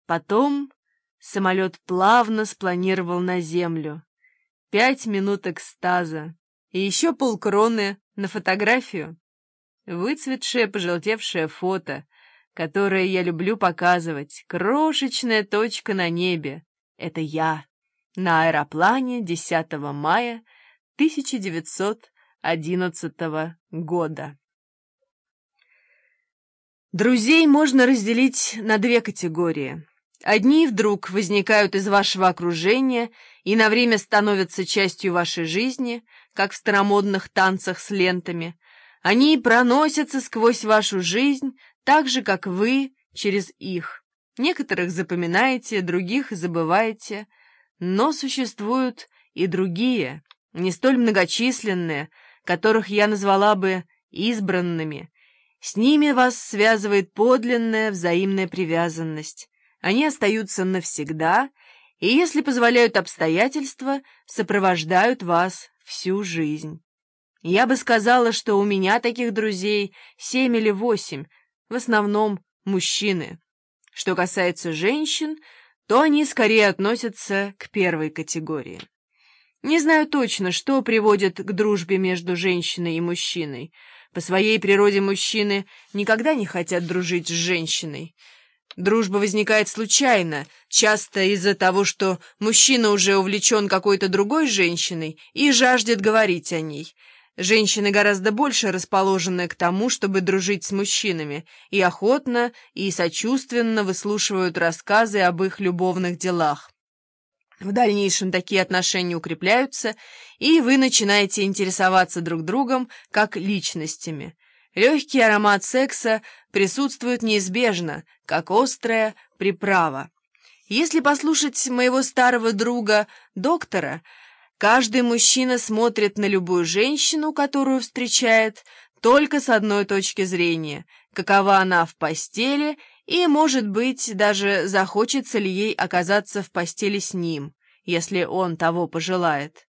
Потом самолет плавно спланировал на землю. 5 минут экстаза и еще полкроны на фотографию. Выцветшее, пожелтевшее фото, которое я люблю показывать. Крошечная точка на небе. Это я на аэроплане 10 мая 1911 года. Друзей можно разделить на две категории. Одни вдруг возникают из вашего окружения и на время становятся частью вашей жизни, как в старомодных танцах с лентами. Они проносятся сквозь вашу жизнь, так же, как вы, через их. Некоторых запоминаете, других забываете, но существуют и другие, не столь многочисленные, которых я назвала бы избранными. С ними вас связывает подлинная взаимная привязанность. Они остаются навсегда, и, если позволяют обстоятельства, сопровождают вас всю жизнь. Я бы сказала, что у меня таких друзей 7 или 8, в основном мужчины. Что касается женщин, то они скорее относятся к первой категории. Не знаю точно, что приводит к дружбе между женщиной и мужчиной. По своей природе мужчины никогда не хотят дружить с женщиной. Дружба возникает случайно, часто из-за того, что мужчина уже увлечен какой-то другой женщиной и жаждет говорить о ней. Женщины гораздо больше расположены к тому, чтобы дружить с мужчинами, и охотно, и сочувственно выслушивают рассказы об их любовных делах. В дальнейшем такие отношения укрепляются, и вы начинаете интересоваться друг другом как личностями. Легкий аромат секса присутствует неизбежно, как острая приправа. Если послушать моего старого друга, доктора, каждый мужчина смотрит на любую женщину, которую встречает, только с одной точки зрения, какова она в постели, и, может быть, даже захочется ли ей оказаться в постели с ним, если он того пожелает.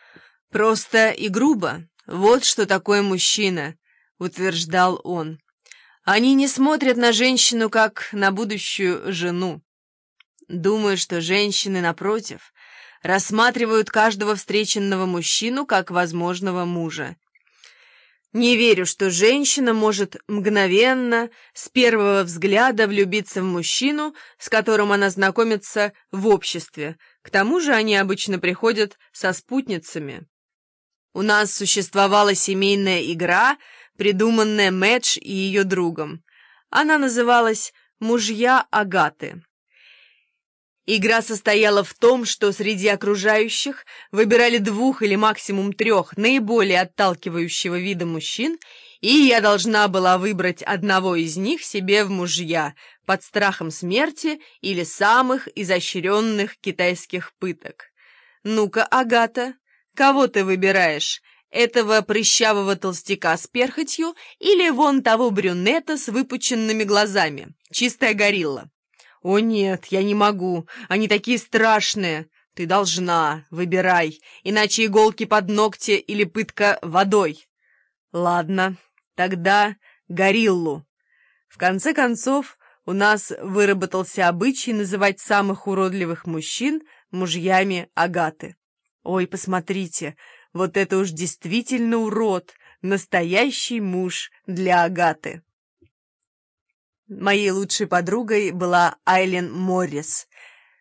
Просто и грубо, вот что такое мужчина, утверждал он. Они не смотрят на женщину как на будущую жену. Думаю, что женщины, напротив, рассматривают каждого встреченного мужчину как возможного мужа. Не верю, что женщина может мгновенно, с первого взгляда влюбиться в мужчину, с которым она знакомится в обществе. К тому же они обычно приходят со спутницами. У нас существовала семейная игра, придуманная Мэдж и ее другом. Она называлась «Мужья Агаты». Игра состояла в том, что среди окружающих выбирали 2 или максимум 3 наиболее отталкивающего вида мужчин, и я должна была выбрать одного из них себе в мужья под страхом смерти или самых изощренных китайских пыток. Ну-ка, Агата, кого ты выбираешь? Этого прыщавого толстяка с перхотью или вон того брюнета с выпученными глазами? Чистая горилла. «О нет, я не могу, они такие страшные. Ты должна, выбирай, иначе иголки под ногти или пытка водой». «Ладно, тогда гориллу». В конце концов, у нас выработался обычай называть самых уродливых мужчин мужьями Агаты. Ой, посмотрите, вот это уж действительно урод, настоящий муж для Агаты. Моей лучшей подругой была Айлен Моррис.